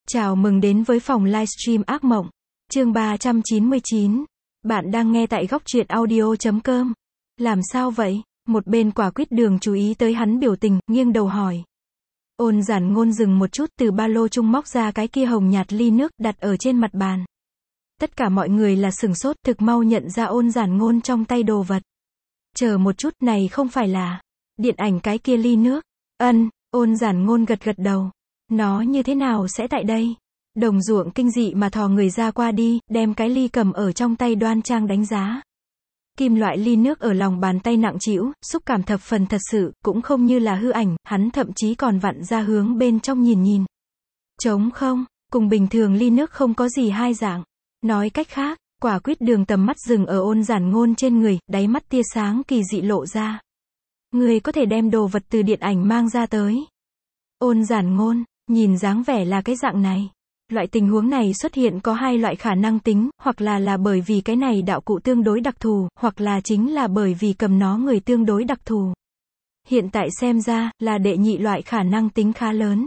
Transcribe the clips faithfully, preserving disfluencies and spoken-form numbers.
Chào mừng đến với phòng livestream ác mộng. Chương ba trăm chín mươi chín. Bạn đang nghe tại góc truyện audio chấm com. Làm sao vậy? Một bên Quả Quýt Đường chú ý tới hắn biểu tình, nghiêng đầu hỏi. Ôn Giản Ngôn dừng một chút, từ ba lô trung móc ra cái kia hồng nhạt ly nước, đặt ở trên mặt bàn. Tất cả mọi người là sửng sốt, thực mau nhận ra Ôn Giản Ngôn trong tay đồ vật. Chờ một chút, này không phải là điện ảnh cái kia ly nước. Ân, Ôn Giản Ngôn gật gật đầu. Nó như thế nào sẽ tại đây? Đồng Ruộng kinh dị mà thò người ra qua đi, đem cái ly cầm ở trong tay đoan trang đánh giá. Kim loại ly nước ở lòng bàn tay nặng trĩu, xúc cảm thập phần thật sự, cũng không như là hư ảnh, hắn thậm chí còn vặn ra hướng bên trong nhìn nhìn. Trống không, cùng bình thường ly nước không có gì hai dạng. Nói cách khác, Quả Quýt Đường tầm mắt dừng ở Ôn Giản Ngôn trên người, đáy mắt tia sáng kỳ dị lộ ra. Người có thể đem đồ vật từ điện ảnh mang ra tới. Ôn Giản Ngôn, nhìn dáng vẻ là cái dạng này. Loại tình huống này xuất hiện có hai loại khả năng tính, hoặc là là bởi vì cái này đạo cụ tương đối đặc thù, hoặc là chính là bởi vì cầm nó người tương đối đặc thù. Hiện tại xem ra, là đệ nhị loại khả năng tính khá lớn.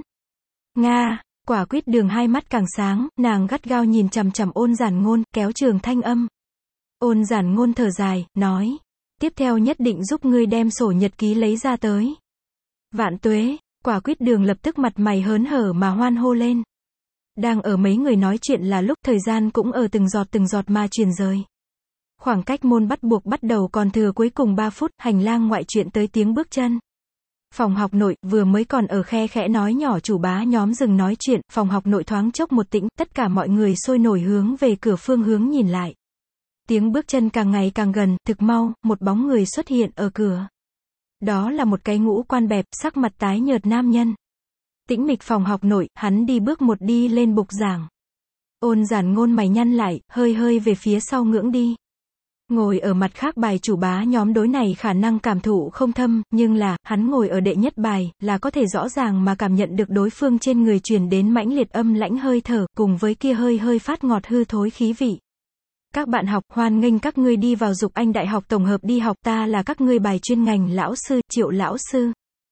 Nga, Quả Quýt Đường hai mắt càng sáng, nàng gắt gao nhìn chằm chằm Ôn Giản Ngôn, kéo trường thanh âm. Ôn Giản Ngôn thở dài, nói. Tiếp theo nhất định giúp ngươi đem sổ nhật ký lấy ra tới. Vạn tuế. Quả Quýt Đường lập tức mặt mày hớn hở mà hoan hô lên. Đang ở mấy người nói chuyện là lúc thời gian cũng ở từng giọt từng giọt mà truyền rời. Khoảng cách môn bắt buộc bắt đầu còn thừa cuối cùng ba phút, hành lang ngoại chuyện tới tiếng bước chân. Phòng học nội, vừa mới còn ở khe khẽ nói nhỏ chủ bá nhóm dừng nói chuyện, phòng học nội thoáng chốc một tĩnh, tất cả mọi người sôi nổi hướng về cửa phương hướng nhìn lại. Tiếng bước chân càng ngày càng gần, thực mau, một bóng người xuất hiện ở cửa. Đó là một cái ngũ quan bẹp, sắc mặt tái nhợt nam nhân. Tĩnh mịch phòng học nội, hắn đi bước một đi lên bục giảng. Ôn Giản Ngôn mày nhăn lại, hơi hơi về phía sau ngưỡng đi. Ngồi ở mặt khác bài chủ bá nhóm đối này khả năng cảm thụ không thâm, nhưng là, hắn ngồi ở đệ nhất bài, là có thể rõ ràng mà cảm nhận được đối phương trên người truyền đến mãnh liệt âm lãnh hơi thở, cùng với kia hơi hơi phát ngọt hư thối khí vị. Các bạn học, hoan nghênh các ngươi đi vào Dục Anh Đại học tổng hợp đi học, ta là các ngươi bài chuyên ngành lão sư, Triệu lão sư.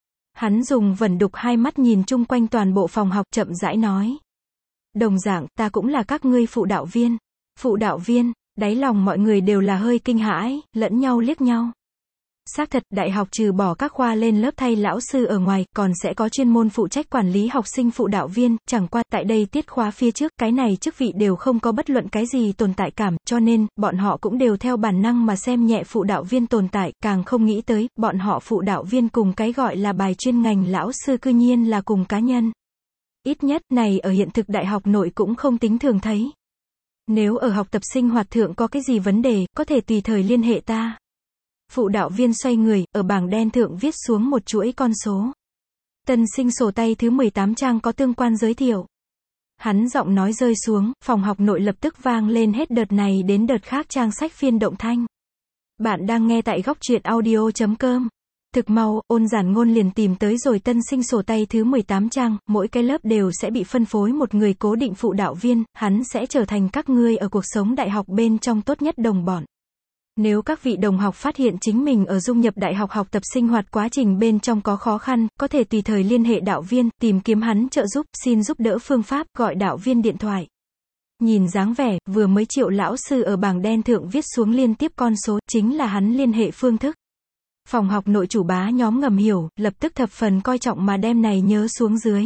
Hắn dùng vẩn đục hai mắt nhìn chung quanh toàn bộ phòng học, chậm rãi nói. Đồng dạng, ta cũng là các ngươi phụ đạo viên. Phụ đạo viên, đáy lòng mọi người đều là hơi kinh hãi, lẫn nhau liếc nhau. Xác thật, đại học trừ bỏ các khoa lên lớp thay lão sư ở ngoài, còn sẽ có chuyên môn phụ trách quản lý học sinh phụ đạo viên, chẳng qua, tại đây tiết khóa phía trước, cái này chức vị đều không có bất luận cái gì tồn tại cảm, cho nên, bọn họ cũng đều theo bản năng mà xem nhẹ phụ đạo viên tồn tại, càng không nghĩ tới, bọn họ phụ đạo viên cùng cái gọi là bài chuyên ngành lão sư cư nhiên là cùng cá nhân. Ít nhất, này ở hiện thực đại học nội cũng không tính thường thấy. Nếu ở học tập sinh hoạt thượng có cái gì vấn đề, có thể tùy thời liên hệ ta. Phụ đạo viên xoay người, ở bảng đen thượng viết xuống một chuỗi con số. Tân sinh sổ tay thứ mười tám trang có tương quan giới thiệu. Hắn giọng nói rơi xuống, phòng học nội lập tức vang lên hết đợt này đến đợt khác trang sách phiên động thanh. Bạn đang nghe tại góc truyện audio chấm com. Thực mau, Ôn Giản Ngôn liền tìm tới rồi tân sinh sổ tay thứ mười tám trang, mỗi cái lớp đều sẽ bị phân phối một người cố định phụ đạo viên, hắn sẽ trở thành các ngươi ở cuộc sống đại học bên trong tốt nhất đồng bọn. Nếu các vị đồng học phát hiện chính mình ở dung nhập đại học học tập sinh hoạt quá trình bên trong có khó khăn, có thể tùy thời liên hệ đạo viên, tìm kiếm hắn trợ giúp, xin giúp đỡ phương pháp, gọi đạo viên điện thoại. Nhìn dáng vẻ, vừa mới Triệu lão sư ở bảng đen thượng viết xuống liên tiếp con số, chính là hắn liên hệ phương thức. Phòng học nội chủ bá nhóm ngầm hiểu, lập tức thập phần coi trọng mà đem này nhớ xuống dưới.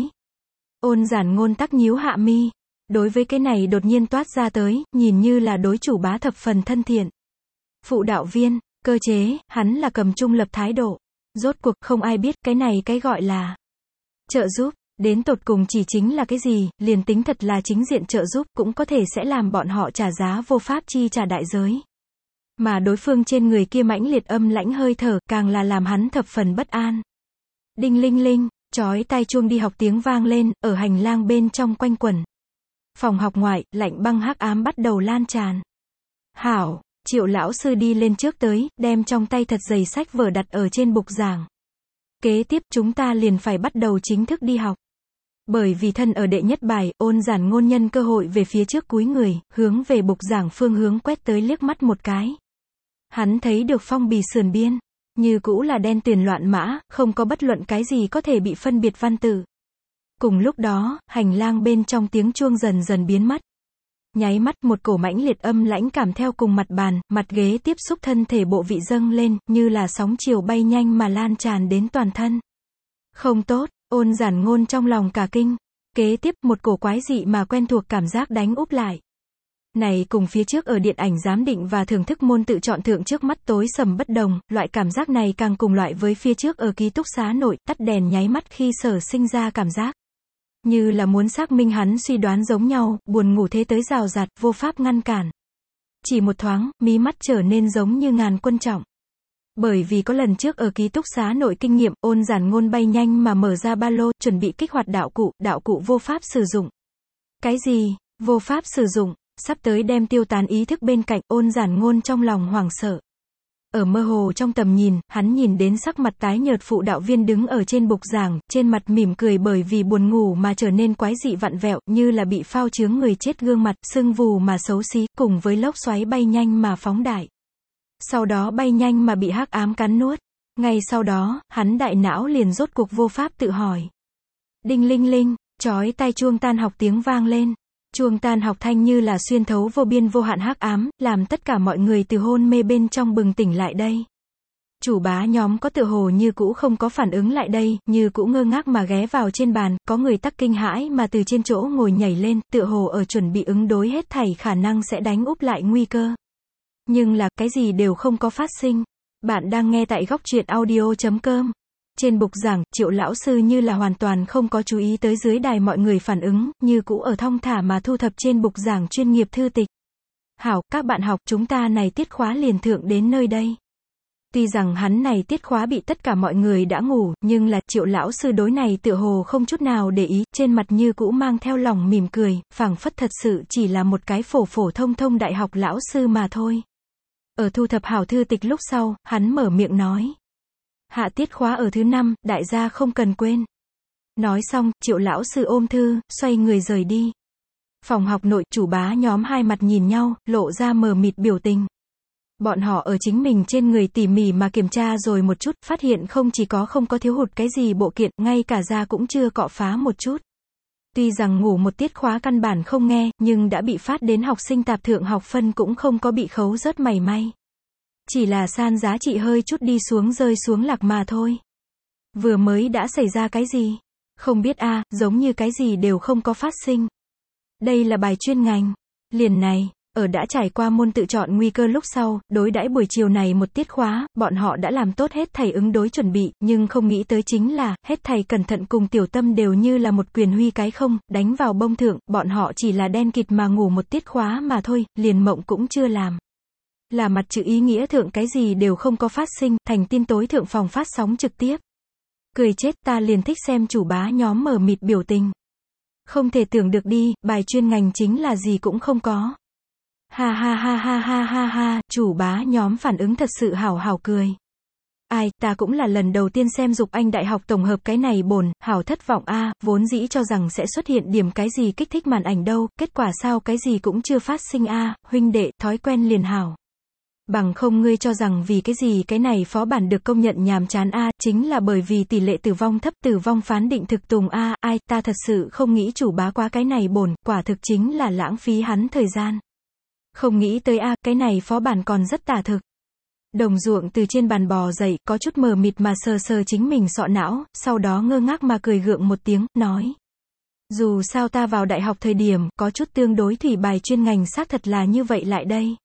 Ôn Giản Ngôn tắc nhíu hạ mi. Đối với cái này đột nhiên toát ra tới, nhìn như là đối chủ bá thập phần thân thiện. Phụ đạo viên, cơ chế, hắn là cầm trung lập thái độ. Rốt cuộc không ai biết cái này cái gọi là trợ giúp, đến tột cùng chỉ chính là cái gì, liền tính thật là chính diện trợ giúp cũng có thể sẽ làm bọn họ trả giá vô pháp chi trả đại giới. Mà đối phương trên người kia mãnh liệt âm lãnh hơi thở, càng là làm hắn thập phần bất an. Đinh linh linh, chói tai chuông đi học tiếng vang lên, ở hành lang bên trong quanh quẩn. Phòng học ngoại, lạnh băng hắc ám bắt đầu lan tràn. Hảo, Triệu lão sư đi lên trước tới, đem trong tay thật dày sách vở đặt ở trên bục giảng. Kế tiếp chúng ta liền phải bắt đầu chính thức đi học. Bởi vì thân ở đệ nhất bài, Ôn Giản Ngôn nhân cơ hội về phía trước cúi người, hướng về bục giảng phương hướng quét tới liếc mắt một cái. Hắn thấy được phong bì sườn biên, như cũ là đen tuyền loạn mã, không có bất luận cái gì có thể bị phân biệt văn tự. Cùng lúc đó, hành lang bên trong tiếng chuông dần dần biến mất. Nháy mắt một cổ mãnh liệt âm lãnh cảm theo cùng mặt bàn, mặt ghế tiếp xúc thân thể bộ vị dâng lên, như là sóng chiều bay nhanh mà lan tràn đến toàn thân. Không tốt, Ôn Giản Ngôn trong lòng cả kinh. Kế tiếp một cổ quái dị mà quen thuộc cảm giác đánh úp lại. Này cùng phía trước ở điện ảnh giám định và thưởng thức môn tự chọn thượng trước mắt tối sầm bất đồng, loại cảm giác này càng cùng loại với phía trước ở ký túc xá nội, tắt đèn nháy mắt khi sở sinh ra cảm giác. Như là muốn xác minh hắn suy đoán giống nhau, buồn ngủ thế tới rào rạt, vô pháp ngăn cản. Chỉ một thoáng, mí mắt trở nên giống như ngàn quân trọng. Bởi vì có lần trước ở ký túc xá nội kinh nghiệm, Ôn Giản Ngôn bay nhanh mà mở ra ba lô, chuẩn bị kích hoạt đạo cụ, đạo cụ vô pháp sử dụng. Cái gì? Vô pháp sử dụng? Sắp tới đem tiêu tán ý thức bên cạnh, Ôn Giản Ngôn trong lòng hoảng sợ. Ở mơ hồ trong tầm nhìn, hắn nhìn đến sắc mặt tái nhợt phụ đạo viên đứng ở trên bục giảng, trên mặt mỉm cười bởi vì buồn ngủ mà trở nên quái dị vặn vẹo, như là bị phao chướng người chết gương mặt, sưng vù mà xấu xí, cùng với lốc xoáy bay nhanh mà phóng đại. Sau đó bay nhanh mà bị hắc ám cắn nuốt. Ngay sau đó, hắn đại não liền rốt cuộc vô pháp tự hỏi. Đinh linh linh, chói tai chuông tan học tiếng vang lên. Chuông tan học thanh như là xuyên thấu vô biên vô hạn hắc ám, làm tất cả mọi người từ hôn mê bên trong bừng tỉnh lại đây. Chủ bá nhóm có tựa hồ như cũ không có phản ứng lại đây, như cũ ngơ ngác mà ghé vào trên bàn, có người tắc kinh hãi mà từ trên chỗ ngồi nhảy lên, tựa hồ ở chuẩn bị ứng đối hết thảy khả năng sẽ đánh úp lại nguy cơ. Nhưng là, cái gì đều không có phát sinh. Bạn đang nghe tại góc truyện audio chấm com. Trên bục giảng, Triệu lão sư như là hoàn toàn không có chú ý tới dưới đài mọi người phản ứng, như cũ ở thong thả mà thu thập trên bục giảng chuyên nghiệp thư tịch. Hảo, các bạn học, chúng ta này tiết khóa liền thượng đến nơi đây. Tuy rằng hắn này tiết khóa bị tất cả mọi người đã ngủ, nhưng là, Triệu lão sư đối này tựa hồ không chút nào để ý, trên mặt như cũ mang theo lòng mỉm cười, phảng phất thật sự chỉ là một cái phổ phổ thông thông đại học lão sư mà thôi. Ở thu thập hảo thư tịch lúc sau, hắn mở miệng nói. Hạ tiết khóa ở thứ năm, đại gia không cần quên. Nói xong, Triệu lão sư ôm thư, xoay người rời đi. Phòng học nội, chủ bá nhóm hai mặt nhìn nhau, lộ ra mờ mịt biểu tình. Bọn họ ở chính mình trên người tỉ mỉ mà kiểm tra rồi một chút, phát hiện không chỉ có không có thiếu hụt cái gì bộ kiện, ngay cả da cũng chưa cọ phá một chút. Tuy rằng ngủ một tiết khóa căn bản không nghe, nhưng đã bị phát đến học sinh tạp thượng học phân cũng không có bị khấu rớt mảy may. Chỉ là san giá trị hơi chút đi xuống rơi xuống lạc mà thôi. Vừa mới đã xảy ra cái gì? Không biết a, à, giống như cái gì đều không có phát sinh. Đây là bài chuyên ngành. Liền này, ở đã trải qua môn tự chọn nguy cơ lúc sau, đối đãi buổi chiều này một tiết khóa, bọn họ đã làm tốt hết thảy ứng đối chuẩn bị, nhưng không nghĩ tới chính là, hết thảy cẩn thận cùng tiểu tâm đều như là một quyền huy cái không, đánh vào bông thượng, bọn họ chỉ là đen kịt mà ngủ một tiết khóa mà thôi, liền mộng cũng chưa làm. Là mặt chữ ý nghĩa thượng cái gì đều không có phát sinh, thành tin tối thượng phòng phát sóng trực tiếp. Cười chết, ta liền thích xem chủ bá nhóm mở mịt biểu tình. Không thể tưởng được đi, bài chuyên ngành chính là gì cũng không có. Ha ha ha ha ha ha ha, chủ bá nhóm phản ứng thật sự hảo hảo cười. Ai, ta cũng là lần đầu tiên xem Dục Anh Đại học tổng hợp cái này bổn, hảo thất vọng a, vốn dĩ cho rằng sẽ xuất hiện điểm cái gì kích thích màn ảnh đâu, kết quả sao cái gì cũng chưa phát sinh a, huynh đệ, thói quen liền hảo. Bằng không ngươi cho rằng vì cái gì cái này phó bản được công nhận nhàm chán a, chính là bởi vì tỷ lệ tử vong thấp, tử vong phán định thực tùng a, ai, ta thật sự không nghĩ chủ bá quá cái này bổn, quả thực chính là lãng phí hắn thời gian. Không nghĩ tới a, cái này phó bản còn rất tả thực. Đồng Ruộng từ trên bàn bò dậy, có chút mờ mịt mà sờ sờ chính mình sọ não, sau đó ngơ ngác mà cười gượng một tiếng, nói. Dù sao ta vào đại học thời điểm, có chút tương đối thủy bài chuyên ngành xác thật là như vậy lại đây.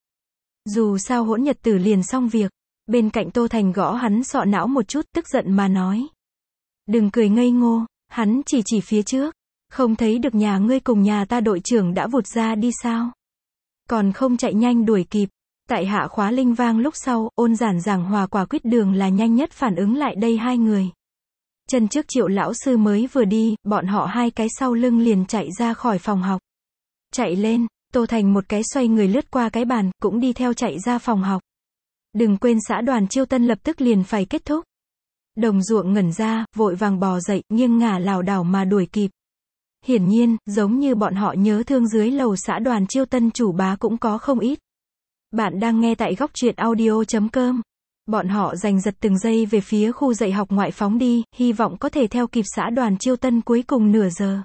Dù sao hỗn nhật tử liền xong việc. Bên cạnh Tô Thành gõ hắn sọ não một chút, tức giận mà nói. Đừng cười ngây ngô, hắn chỉ chỉ phía trước. Không thấy được nhà ngươi cùng nhà ta đội trưởng đã vụt ra đi sao? Còn không chạy nhanh đuổi kịp. Tại hạ khóa linh vang lúc sau, Ôn Giản giảng hòa quả quyết đường là nhanh nhất phản ứng lại đây hai người. Chân trước Triệu lão sư mới vừa đi, bọn họ hai cái sau lưng liền chạy ra khỏi phòng học. Chạy lên, Tô Thành một cái xoay người lướt qua cái bàn, cũng đi theo chạy ra phòng học. Đừng quên xã đoàn chiêu tân lập tức liền phải kết thúc. Đồng Ruộng ngẩn ra, vội vàng bò dậy, nghiêng ngả lảo đảo mà đuổi kịp. Hiển nhiên, giống như bọn họ nhớ thương dưới lầu xã đoàn chiêu tân chủ bá cũng có không ít. Bạn đang nghe tại góc truyện audio chấm com. Bọn họ giành giật từng giây về phía khu dạy học ngoại phóng đi, hy vọng có thể theo kịp xã đoàn Chiêu Tân cuối cùng nửa giờ.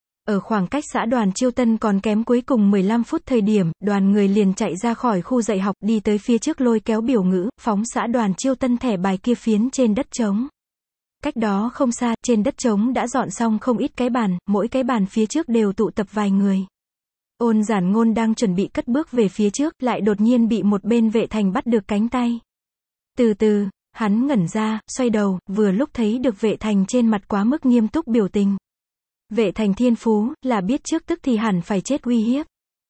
Ở khoảng cách xã đoàn Chiêu Tân còn kém cuối cùng mười lăm phút thời điểm, đoàn người liền chạy ra khỏi khu dạy học, đi tới phía trước lôi kéo biểu ngữ, phóng xã đoàn Chiêu Tân thẻ bài kia phiến trên đất trống. Cách đó không xa, trên đất trống đã dọn xong không ít cái bàn, mỗi cái bàn phía trước đều tụ tập vài người. Ôn Giản Ngôn đang chuẩn bị cất bước về phía trước, lại đột nhiên bị một bên vệ thành bắt được cánh tay. Từ từ, hắn ngẩn ra, xoay đầu, vừa lúc thấy được vệ thành trên mặt quá mức nghiêm túc biểu tình. Vệ thành thiên phú, là biết trước tức thì hẳn phải chết uy hiếp.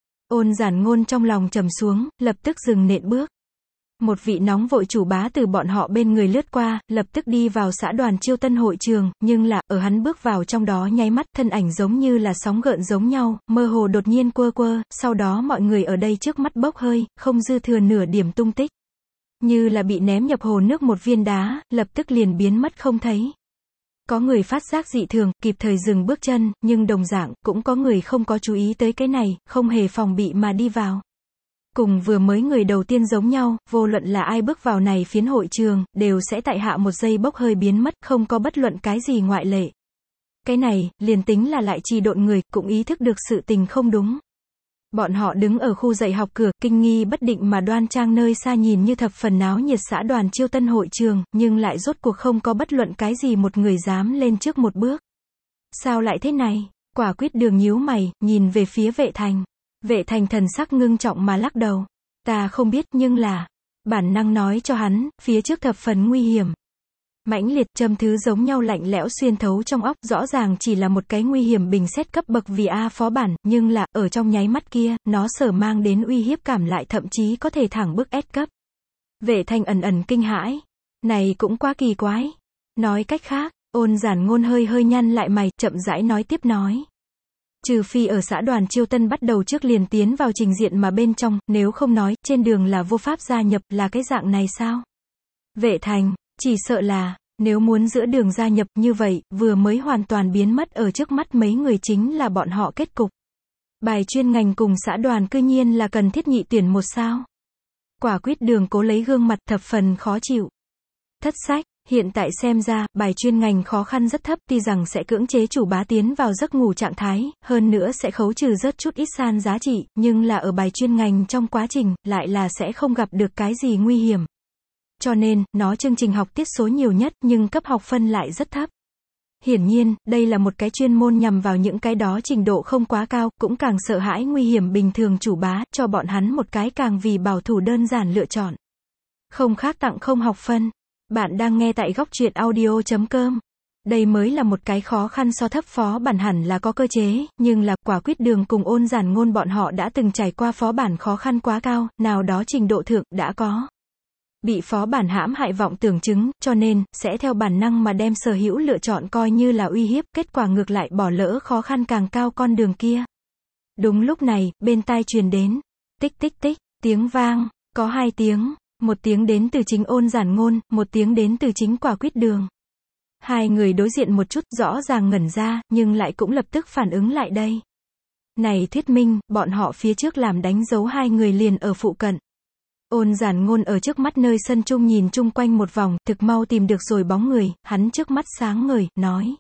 Ôn Giản Ngôn trong lòng trầm xuống, lập tức dừng nện bước. Một vị nóng vội chủ bá từ bọn họ bên người lướt qua, lập tức đi vào xã đoàn Chiêu Tân hội trường, nhưng là, ở hắn bước vào trong đó nháy mắt, thân ảnh giống như là sóng gợn giống nhau, mơ hồ đột nhiên quơ quơ, sau đó mọi người ở đây trước mắt bốc hơi, không dư thừa nửa điểm tung tích. Như là bị ném nhập hồ nước một viên đá, lập tức liền biến mất không thấy. Có người phát giác dị thường, kịp thời dừng bước chân, nhưng đồng dạng, cũng có người không có chú ý tới cái này, không hề phòng bị mà đi vào. Cùng vừa mới người đầu tiên giống nhau, vô luận là ai bước vào này phiến hội trường, đều sẽ tại hạ một giây bốc hơi biến mất, không có bất luận cái gì ngoại lệ. Cái này, liền tính là lại trì độn người, cũng ý thức được sự tình không đúng. Bọn họ đứng ở khu dạy học cửa, kinh nghi bất định mà đoan trang nơi xa nhìn như thập phần náo nhiệt xã đoàn Chiêu Tân hội trường, nhưng lại rốt cuộc không có bất luận cái gì một người dám lên trước một bước. Sao lại thế này? Quả quyết Đường nhíu mày, nhìn về phía vệ thành. Vệ thành thần sắc ngưng trọng mà lắc đầu. Ta không biết, nhưng là, bản năng nói cho hắn, phía trước thập phần nguy hiểm. Mãnh liệt châm thứ giống nhau lạnh lẽo xuyên thấu trong óc, rõ ràng chỉ là một cái nguy hiểm bình xét cấp bậc vì A phó bản, nhưng là, ở trong nháy mắt kia, nó sở mang đến uy hiếp cảm lại thậm chí có thể thẳng bức S cấp. Vệ thành ẩn ẩn kinh hãi. Này cũng quá kỳ quái. Nói cách khác, Ôn Giản Ngôn hơi hơi nhăn lại mày, chậm rãi nói tiếp nói. Trừ phi ở xã đoàn Chiêu Tân bắt đầu trước liền tiến vào trình diện mà bên trong, nếu không nói, trên đường là vô pháp gia nhập, là cái dạng này sao? Vệ thành, chỉ sợ là, nếu muốn giữa đường gia nhập như vậy, vừa mới hoàn toàn biến mất ở trước mắt mấy người chính là bọn họ kết cục. Bài chuyên ngành cùng xã đoàn cư nhiên là cần thiết nhị tuyển một sao. Quả quyết Đường cố lấy gương mặt thập phần khó chịu. Thất sách. Hiện tại xem ra, bài chuyên ngành khó khăn rất thấp, tuy rằng sẽ cưỡng chế chủ bá tiến vào giấc ngủ trạng thái, hơn nữa sẽ khấu trừ rất chút ít san giá trị, nhưng là ở bài chuyên ngành trong quá trình, lại là sẽ không gặp được cái gì nguy hiểm. Cho nên, nó chương trình học tiết số nhiều nhất, nhưng cấp học phân lại rất thấp. Hiển nhiên, đây là một cái chuyên môn nhằm vào những cái đó trình độ không quá cao, cũng càng sợ hãi nguy hiểm bình thường chủ bá, cho bọn hắn một cái càng vì bảo thủ đơn giản lựa chọn. Không khác tặng không học phân. Bạn đang nghe tại góc truyện audio chấm com. Đây mới là một cái khó khăn so thấp phó bản hẳn là có cơ chế, nhưng là, Quả quyết Đường cùng Ôn Giản Ngôn bọn họ đã từng trải qua phó bản khó khăn quá cao, nào đó trình độ thượng, đã có. Bị phó bản hãm hại vọng tưởng chứng, cho nên, sẽ theo bản năng mà đem sở hữu lựa chọn coi như là uy hiếp, kết quả ngược lại bỏ lỡ khó khăn càng cao con đường kia. Đúng lúc này, bên tai truyền đến, tích tích tích, tiếng vang, có hai tiếng. Một tiếng đến từ chính Ôn Giản Ngôn, một tiếng đến từ chính Quả quyết Đường. Hai người đối diện một chút, rõ ràng ngẩn ra, nhưng lại cũng lập tức phản ứng lại đây. Này thuyết minh, bọn họ phía trước làm đánh dấu hai người liền ở phụ cận. Ôn Giản Ngôn ở trước mắt nơi sân chung nhìn chung quanh một vòng, thực mau tìm được rồi bóng người, hắn trước mắt sáng ngời, nói.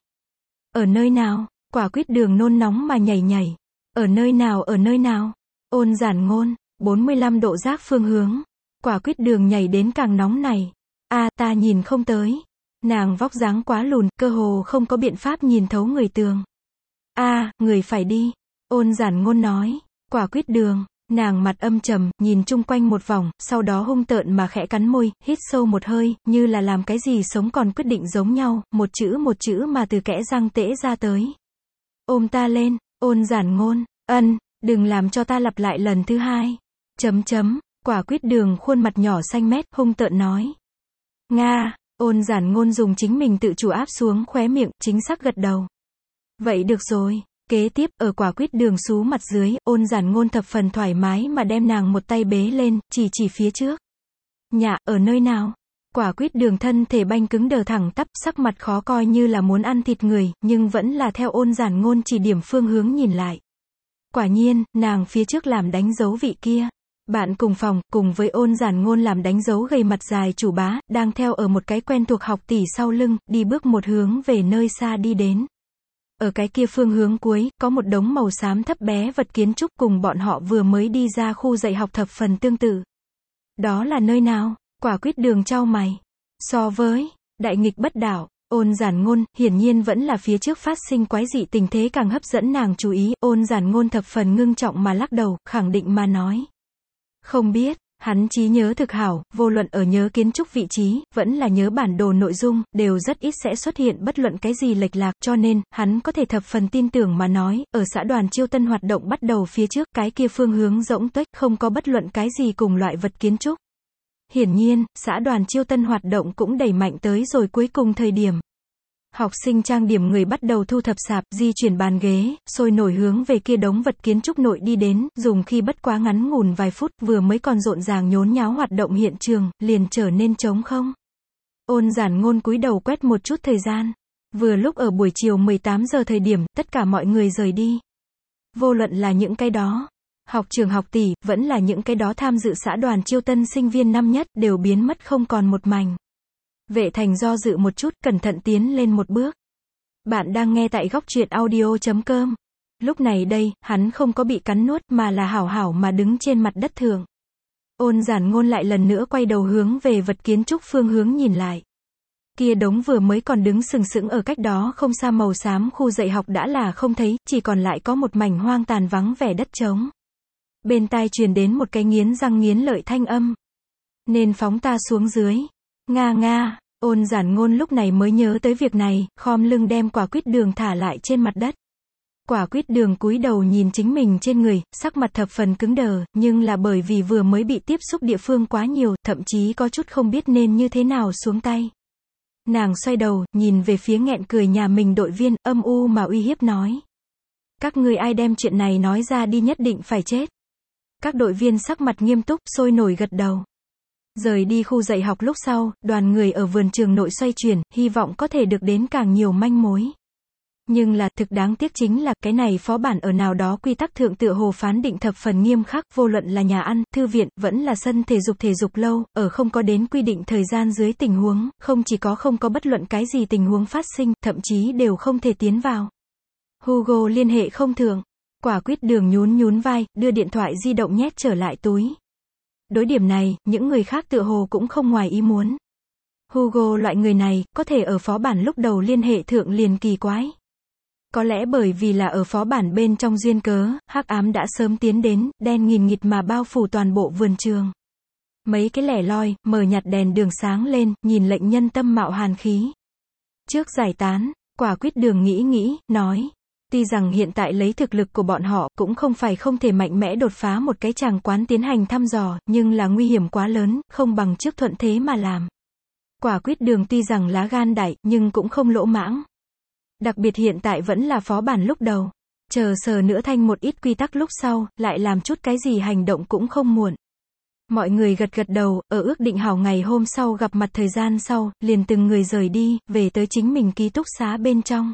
Ở nơi nào? Quả quyết Đường nôn nóng mà nhảy nhảy. Ở nơi nào ở nơi nào? Ôn Giản Ngôn, bốn mươi lăm độ giác phương hướng. Quả quyết Đường nhảy đến càng nóng này. A à, ta nhìn không tới. Nàng vóc dáng quá lùn, cơ hồ không có biện pháp nhìn thấu người tường. A, à, người phải đi. Ôn Giản Ngôn nói. Quả quyết Đường, nàng mặt âm trầm, nhìn chung quanh một vòng, sau đó hung tợn mà khẽ cắn môi, hít sâu một hơi, như là làm cái gì sống còn quyết định giống nhau, một chữ một chữ mà từ kẽ răng tễ ra tới. Ôm ta lên, Ôn Giản Ngôn, ân, đừng làm cho ta lặp lại lần thứ hai. Chấm chấm. Quả quyết Đường khuôn mặt nhỏ xanh mét, hung tợn nói. Nga, Ôn Giản Ngôn dùng chính mình tự chủ áp xuống khóe miệng, chính xác gật đầu. Vậy được rồi. Kế tiếp, ở Quả quyết Đường xú mặt dưới, Ôn Giản Ngôn thập phần thoải mái mà đem nàng một tay bế lên, chỉ chỉ phía trước. Nhạ, ở nơi nào? Quả quyết Đường thân thể banh cứng đờ thẳng tắp, sắc mặt khó coi như là muốn ăn thịt người, nhưng vẫn là theo Ôn Giản Ngôn chỉ điểm phương hướng nhìn lại. Quả nhiên, nàng phía trước làm đánh dấu vị kia. Bạn cùng phòng, cùng với Ôn Giản Ngôn làm đánh dấu gầy mặt dài chủ bá, đang theo ở một cái quen thuộc học tỷ sau lưng, đi bước một hướng về nơi xa đi đến. Ở cái kia phương hướng cuối, có một đống màu xám thấp bé vật kiến trúc cùng bọn họ vừa mới đi ra khu dạy học thập phần tương tự. Đó là nơi nào? Quả Quýt Đường chau mày. So với đại nghịch bất đạo, Ôn Giản Ngôn, hiển nhiên vẫn là phía trước phát sinh quái dị tình thế càng hấp dẫn nàng chú ý. Ôn Giản Ngôn thập phần ngưng trọng mà lắc đầu, khẳng định mà nói. Không biết, hắn trí nhớ thực hảo, vô luận ở nhớ kiến trúc vị trí, vẫn là nhớ bản đồ nội dung, đều rất ít sẽ xuất hiện bất luận cái gì lệch lạc, cho nên, hắn có thể thập phần tin tưởng mà nói, ở xã đoàn Chiêu Tân hoạt động bắt đầu phía trước, cái kia phương hướng rỗng tuếch, không có bất luận cái gì cùng loại vật kiến trúc. Hiển nhiên, xã đoàn Chiêu Tân hoạt động cũng đẩy mạnh tới rồi cuối cùng thời điểm. Học sinh trang điểm người bắt đầu thu thập sạp, di chuyển bàn ghế, sôi nổi hướng về kia đống vật kiến trúc nội đi đến, dùng khi bất quá ngắn ngủn vài phút, vừa mới còn rộn ràng nhốn nháo hoạt động hiện trường, liền trở nên trống không. Ôn Giản Ngôn cúi đầu quét một chút thời gian. Vừa lúc ở buổi chiều mười tám giờ thời điểm, tất cả mọi người rời đi. Vô luận là những cái đó, học trường học tỷ, vẫn là những cái đó tham dự xã đoàn Chiêu Tân sinh viên năm nhất, đều biến mất không còn một mảnh. Vệ Thành do dự một chút, cẩn thận tiến lên một bước. Bạn đang nghe tại góc truyện audio chấm com. Lúc này đây, hắn không có bị cắn nuốt, mà là hảo hảo mà đứng trên mặt đất thượng. Ôn Giản Ngôn lại lần nữa quay đầu hướng về vật kiến trúc phương hướng nhìn lại. Kia đống vừa mới còn đứng sừng sững ở cách đó không xa màu xám khu dạy học đã là không thấy, chỉ còn lại có một mảnh hoang tàn vắng vẻ đất trống. Bên tai truyền đến một cái nghiến răng nghiến lợi thanh âm. Nên phóng ta xuống dưới. Nga nga, Ôn Giản Ngôn lúc này mới nhớ tới việc này, khom lưng đem Quả Quýt Đường thả lại trên mặt đất. Quả Quýt Đường cúi đầu nhìn chính mình trên người, sắc mặt thập phần cứng đờ, nhưng là bởi vì vừa mới bị tiếp xúc địa phương quá nhiều, thậm chí có chút không biết nên như thế nào xuống tay. Nàng xoay đầu, nhìn về phía nghẹn cười nhà mình đội viên, âm u mà uy hiếp nói. Các người ai đem chuyện này nói ra đi nhất định phải chết. Các đội viên sắc mặt nghiêm túc, sôi nổi gật đầu. Rời đi khu dạy học lúc sau, đoàn người ở vườn trường nội xoay chuyển, hy vọng có thể được đến càng nhiều manh mối. Nhưng là, thực đáng tiếc chính là, cái này phó bản ở nào đó quy tắc thượng tựa hồ phán định thập phần nghiêm khắc, vô luận là nhà ăn, thư viện, vẫn là sân thể dục thể dục lâu, ở không có đến quy định thời gian dưới tình huống, không chỉ có không có bất luận cái gì tình huống phát sinh, thậm chí đều không thể tiến vào. Hugo liên hệ không thường. Quả Quýt Đường nhún nhún vai, đưa điện thoại di động nhét trở lại túi. Đối điểm này, những người khác tựa hồ cũng không ngoài ý muốn. Hugo loại người này, có thể ở phó bản lúc đầu liên hệ thượng liền kỳ quái. Có lẽ bởi vì là ở phó bản bên trong duyên cớ, hắc ám đã sớm tiến đến, đen nghìn nghịt mà bao phủ toàn bộ vườn trường. Mấy cái lẻ loi, mờ nhạt đèn đường sáng lên, nhìn lệnh nhân tâm mạo hàn khí. Trước giải tán, Quả Quýt Đường nghĩ nghĩ, nói. Tuy rằng hiện tại lấy thực lực của bọn họ, cũng không phải không thể mạnh mẽ đột phá một cái tràng quán tiến hành thăm dò, nhưng là nguy hiểm quá lớn, không bằng trước thuận thế mà làm. Quả Quýt Đường tuy rằng lá gan đại, nhưng cũng không lỗ mãng. Đặc biệt hiện tại vẫn là phó bản lúc đầu. Chờ sờ nữa thanh một ít quy tắc lúc sau, lại làm chút cái gì hành động cũng không muộn. Mọi người gật gật đầu, ở ước định hảo ngày hôm sau gặp mặt thời gian sau, liền từng người rời đi, về tới chính mình ký túc xá bên trong.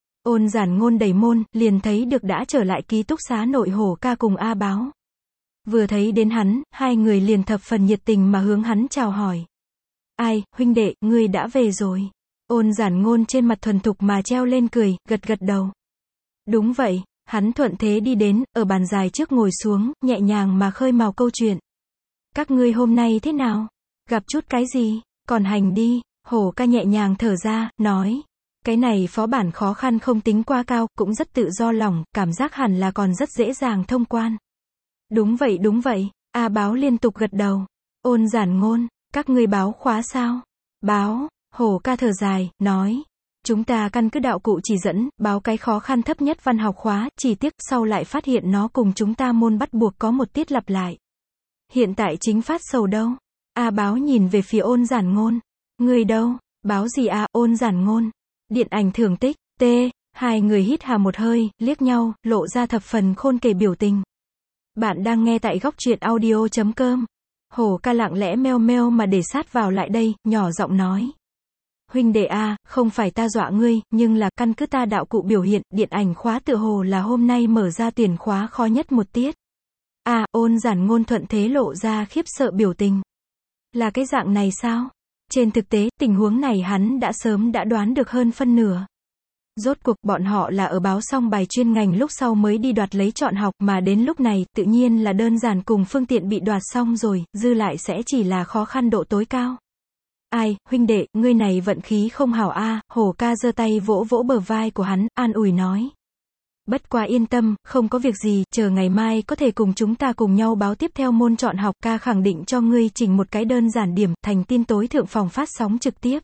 Ôn Giản Ngôn đẩy môn, liền thấy được đã trở lại ký túc xá nội Hổ Ca cùng A Báo. Vừa thấy đến hắn, hai người liền thập phần nhiệt tình mà hướng hắn chào hỏi. Ai, huynh đệ, ngươi đã về rồi. Ôn Giản Ngôn trên mặt thuần thục mà treo lên cười, gật gật đầu. Đúng vậy, hắn thuận thế đi đến, ở bàn dài trước ngồi xuống, nhẹ nhàng mà khơi mào câu chuyện. Các ngươi hôm nay thế nào? Gặp chút cái gì? Còn hành đi. Hổ Ca nhẹ nhàng thở ra, nói. Cái này phó bản khó khăn không tính quá cao, cũng rất tự do lòng, cảm giác hẳn là còn rất dễ dàng thông quan. Đúng vậy đúng vậy, A Báo liên tục gật đầu. Ôn Giản Ngôn, các ngươi báo khóa sao? Báo, Hổ Ca thở dài, nói. Chúng ta căn cứ đạo cụ chỉ dẫn, báo cái khó khăn thấp nhất văn học khóa, chỉ tiếc sau lại phát hiện nó cùng chúng ta môn bắt buộc có một tiết lặp lại. Hiện tại chính phát sầu đâu? A Báo nhìn về phía Ôn Giản Ngôn. Người đâu? Báo gì à? Ôn Giản Ngôn. Điện ảnh thưởng tích, T, hai người hít hà một hơi, liếc nhau, lộ ra thập phần khôn kể biểu tình. Bạn đang nghe tại góc truyện audio chấm com. Hổ Ca lặng lẽ meo meo mà để sát vào lại đây, nhỏ giọng nói. Huynh đệ a, không phải ta dọa ngươi, nhưng là căn cứ ta đạo cụ biểu hiện, điện ảnh khóa tựa hồ là hôm nay mở ra tuyển khóa khó nhất một tiết. À, Ôn Giản Ngôn thuận thế lộ ra khiếp sợ biểu tình. Là cái dạng này sao? Trên thực tế, tình huống này hắn đã sớm đã đoán được hơn phân nửa. Rốt cuộc, bọn họ là ở báo xong bài chuyên ngành lúc sau mới đi đoạt lấy chọn học, mà đến lúc này, tự nhiên là đơn giản cùng phương tiện bị đoạt xong rồi, dư lại sẽ chỉ là khó khăn độ tối cao. Ai, huynh đệ, ngươi này vận khí không hảo a. Hồ ca giơ tay vỗ vỗ bờ vai của hắn, an ủi nói. Bất quá yên tâm, không có việc gì, chờ ngày mai có thể cùng chúng ta cùng nhau báo tiếp theo môn chọn học, ca khẳng định cho ngươi chỉnh một cái đơn giản điểm, thành tin tối thượng phòng phát sóng trực tiếp.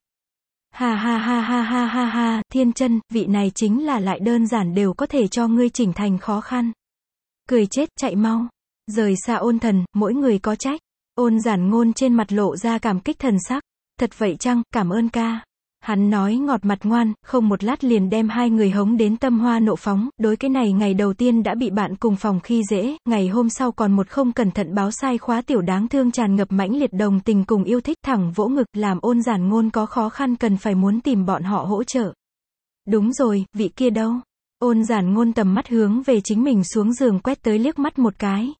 Ha ha ha ha ha ha ha, Thiên Chân, vị này chính là lại đơn giản đều có thể cho ngươi chỉnh thành khó khăn. Cười chết, chạy mau. Rời xa Ôn Thần, mỗi người có trách. Ôn Giản Ngôn trên mặt lộ ra cảm kích thần sắc. Thật vậy chăng, cảm ơn ca. Hắn nói ngọt mặt ngoan, không một lát liền đem hai người hống đến tâm hoa nộ phóng, đối cái này ngày đầu tiên đã bị bạn cùng phòng khi dễ, ngày hôm sau còn một không cẩn thận báo sai khóa tiểu đáng thương tràn ngập mãnh liệt đồng tình cùng yêu thích thẳng vỗ ngực, làm Ôn Giản Ngôn có khó khăn cần phải muốn tìm bọn họ hỗ trợ. Đúng rồi, vị kia đâu? Ôn Giản Ngôn tầm mắt hướng về chính mình xuống giường quét tới liếc mắt một cái.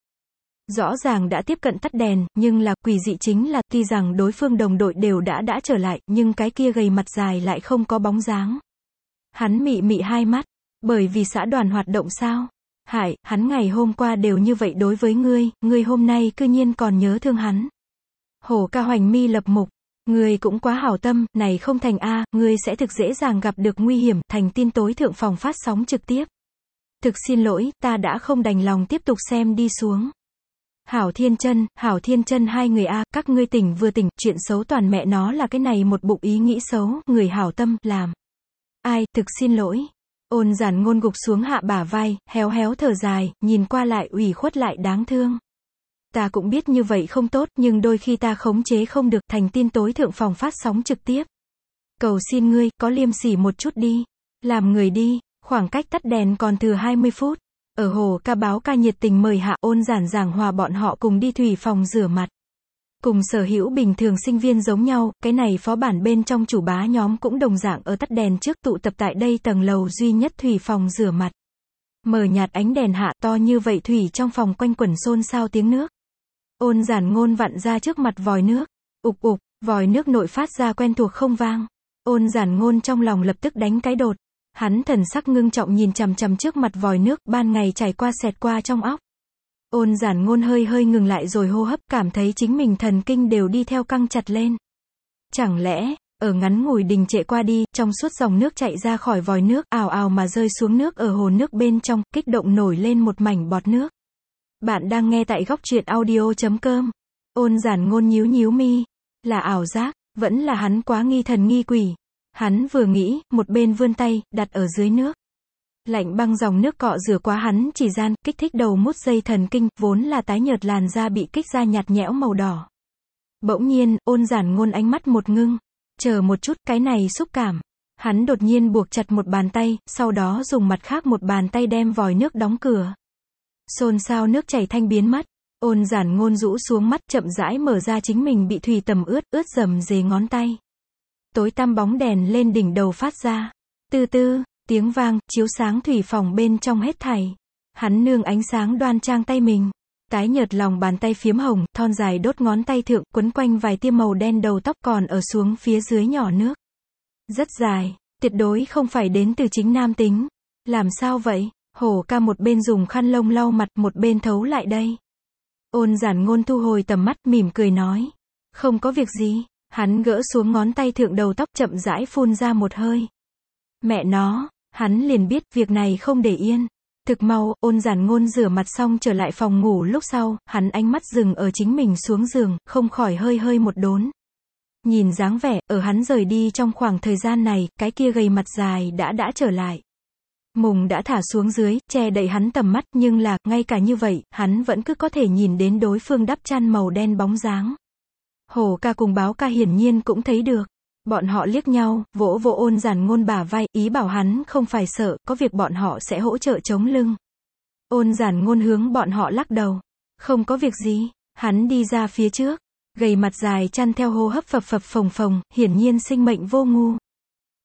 Rõ ràng đã tiếp cận tắt đèn, nhưng là, quỷ dị chính là, tuy rằng đối phương đồng đội đều đã đã trở lại, nhưng cái kia gầy mặt dài lại không có bóng dáng. Hắn mị mị hai mắt, bởi vì xã đoàn hoạt động sao? Hải, hắn ngày hôm qua đều như vậy đối với ngươi, ngươi hôm nay cư nhiên còn nhớ thương hắn. Hồ ca hoành mi lập mục, ngươi cũng quá hảo tâm, này không thành a, ngươi sẽ thực dễ dàng gặp được nguy hiểm, thành tin tối thượng phòng phát sóng trực tiếp. Thực xin lỗi, ta đã không đành lòng tiếp tục xem đi xuống. Hảo Thiên Chân, Hảo Thiên Chân hai người a, các ngươi tỉnh vừa tỉnh, chuyện xấu toàn mẹ nó là cái này một bụng ý nghĩ xấu, người hảo tâm, làm. Ai, thực xin lỗi. Ôn Giản Ngôn gục xuống hạ bả vai, héo héo thở dài, nhìn qua lại ủy khuất lại đáng thương. Ta cũng biết như vậy không tốt, nhưng đôi khi ta khống chế không được, thành tin tối thượng phòng phát sóng trực tiếp. Cầu xin ngươi, có liêm sỉ một chút đi. Làm người đi, khoảng cách tắt đèn còn thừa hai mươi phút. Ở hồ ca báo ca nhiệt tình mời hạ Ôn Giản giảng hòa bọn họ cùng đi thủy phòng rửa mặt. Cùng sở hữu bình thường sinh viên giống nhau, cái này phó bản bên trong chủ bá nhóm cũng đồng dạng ở tắt đèn trước tụ tập tại đây tầng lầu duy nhất thủy phòng rửa mặt. Mờ nhạt ánh đèn hạ to như vậy thủy trong phòng quanh quẩn xôn xao tiếng nước. Ôn Giản Ngôn vặn ra trước mặt vòi nước. Ục ục, vòi nước nội phát ra quen thuộc không vang. Ôn Giản Ngôn trong lòng lập tức đánh cái đột. Hắn thần sắc ngưng trọng nhìn chằm chằm trước mặt vòi nước, ban ngày chảy qua xẹt qua trong óc. Ôn Giản Ngôn hơi hơi ngừng lại rồi hô hấp, cảm thấy chính mình thần kinh đều đi theo căng chặt lên. Chẳng lẽ, ở ngắn ngủi đình trệ qua đi, trong suốt dòng nước chạy ra khỏi vòi nước, ào ào mà rơi xuống nước ở hồ nước bên trong, kích động nổi lên một mảnh bọt nước. Bạn đang nghe tại góc truyện audio chấm com. Ôn Giản Ngôn nhíu nhíu mi. Là ảo giác, vẫn là hắn quá nghi thần nghi quỷ. Hắn vừa nghĩ, một bên vươn tay, đặt ở dưới nước. Lạnh băng dòng nước cọ rửa quá hắn chỉ gian, kích thích đầu mút dây thần kinh, vốn là tái nhợt làn da bị kích ra nhạt nhẽo màu đỏ. Bỗng nhiên, Ôn Giản Ngôn ánh mắt một ngưng. Chờ một chút, cái này xúc cảm. Hắn đột nhiên buộc chặt một bàn tay, sau đó dùng mặt khác một bàn tay đem vòi nước đóng cửa. Xôn xao nước chảy thanh biến mất. Ôn Giản Ngôn rũ xuống mắt, chậm rãi mở ra chính mình bị thủy tầm ướt, ướt rầm rề ngón tay. Tối tăm bóng đèn lên đỉnh đầu phát ra. Từ từ, tiếng vang, chiếu sáng thủy phòng bên trong hết thảy. Hắn nương ánh sáng đoan trang tay mình. Tái nhợt lòng bàn tay phiếm hồng, thon dài đốt ngón tay thượng, quấn quanh vài tia màu đen đầu tóc còn ở xuống phía dưới nhỏ nước. Rất dài, tuyệt đối không phải đến từ chính nam tính. Làm sao vậy? Hổ ca một bên dùng khăn lông lau mặt, một bên thấu lại đây. Ôn Giản Ngôn thu hồi tầm mắt, mỉm cười nói. Không có việc gì. Hắn gỡ xuống ngón tay thượng đầu tóc, chậm rãi phun ra một hơi. Mẹ nó, hắn liền biết, việc này không để yên. Thực mau, Ôn Giản Ngôn rửa mặt xong trở lại phòng ngủ lúc sau, hắn ánh mắt dừng ở chính mình xuống giường, không khỏi hơi hơi một đốn. Nhìn dáng vẻ, ở hắn rời đi trong khoảng thời gian này, cái kia gầy mặt dài đã đã trở lại. Mùng đã thả xuống dưới, che đậy hắn tầm mắt, nhưng là, ngay cả như vậy, hắn vẫn cứ có thể nhìn đến đối phương đắp chăn màu đen bóng dáng. Hồ ca cùng báo ca hiển nhiên cũng thấy được. Bọn họ liếc nhau, vỗ vỗ Ôn Giản Ngôn bả vai, ý bảo hắn không phải sợ, có việc bọn họ sẽ hỗ trợ chống lưng. Ôn Giản Ngôn hướng bọn họ lắc đầu. Không có việc gì. Hắn đi ra phía trước. Gầy mặt dài chăn theo hô hấp phập phập phồng phồng, hiển nhiên sinh mệnh vô ngu.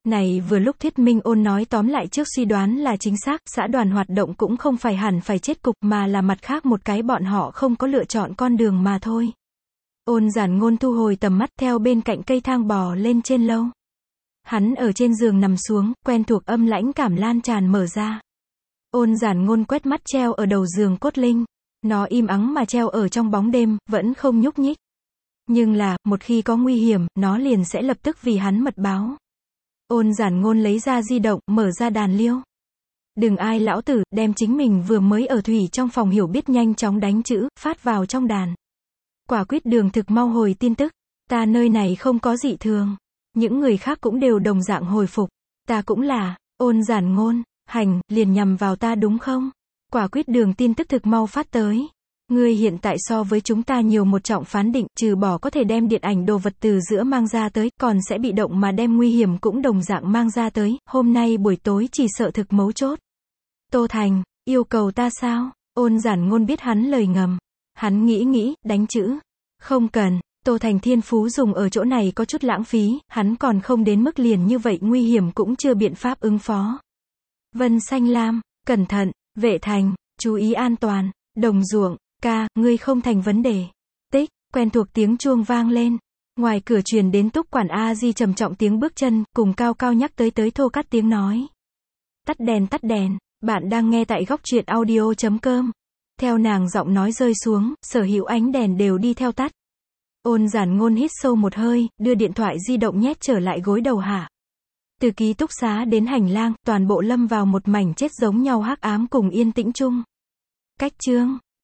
Này vừa lúc thuyết minh ôn nói tóm lại trước suy đoán là chính xác, xã đoàn hoạt động cũng không phải hẳn phải chết cục mà là mặt khác một cái bọn họ không có lựa chọn con đường mà thôi. Ôn Giản Ngôn thu hồi tầm mắt theo bên cạnh cây thang bò lên trên lâu. Hắn ở trên giường nằm xuống, quen thuộc âm lãnh cảm lan tràn mở ra. Ôn Giản Ngôn quét mắt treo ở đầu giường cốt linh. Nó im ắng mà treo ở trong bóng đêm, vẫn không nhúc nhích. Nhưng là, một khi có nguy hiểm, nó liền sẽ lập tức vì hắn mật báo. Ôn Giản Ngôn lấy ra di động, mở ra đàn liêu. Đừng ai lão tử, đem chính mình vừa mới ở thủy trong phòng hiểu biết nhanh chóng đánh chữ, phát vào trong đàn. Quả quyết đường thực mau hồi tin tức. Ta nơi này không có dị thường. Những người khác cũng đều đồng dạng hồi phục. Ta cũng là, Ôn Giản Ngôn, hành, liền nhằm vào ta đúng không? Quả quyết đường tin tức thực mau phát tới. Ngươi hiện tại so với chúng ta nhiều một trọng phán định, trừ bỏ có thể đem điện ảnh đồ vật từ giữa mang ra tới, còn sẽ bị động mà đem nguy hiểm cũng đồng dạng mang ra tới, hôm nay buổi tối chỉ sợ thực mấu chốt. Tô Thành, yêu cầu ta sao? Ôn Giản Ngôn biết hắn lời ngầm. Hắn nghĩ nghĩ, đánh chữ. Không cần, Tô Thành thiên phú dùng ở chỗ này có chút lãng phí, hắn còn không đến mức liền như vậy nguy hiểm cũng chưa biện pháp ứng phó. Vân Xanh Lam, cẩn thận, Vệ Thành, chú ý an toàn, Đồng Ruộng, ca, ngươi không thành vấn đề. Tích, quen thuộc tiếng chuông vang lên. Ngoài cửa truyền đến Túc quản A Di trầm trọng tiếng bước chân, cùng cao cao nhắc tới tới thô cắt tiếng nói. Tắt đèn tắt đèn, bạn đang nghe tại góc truyện audio chấm com. Theo nàng giọng nói rơi xuống, sở hữu ánh đèn đều đi theo tắt. Ôn Giản Ngôn hít sâu một hơi, đưa điện thoại di động nhét trở lại gối đầu hạ. Từ ký túc xá đến hành lang, toàn bộ lâm vào một mảnh chết giống nhau hắc ám cùng yên tĩnh chung. Cách chương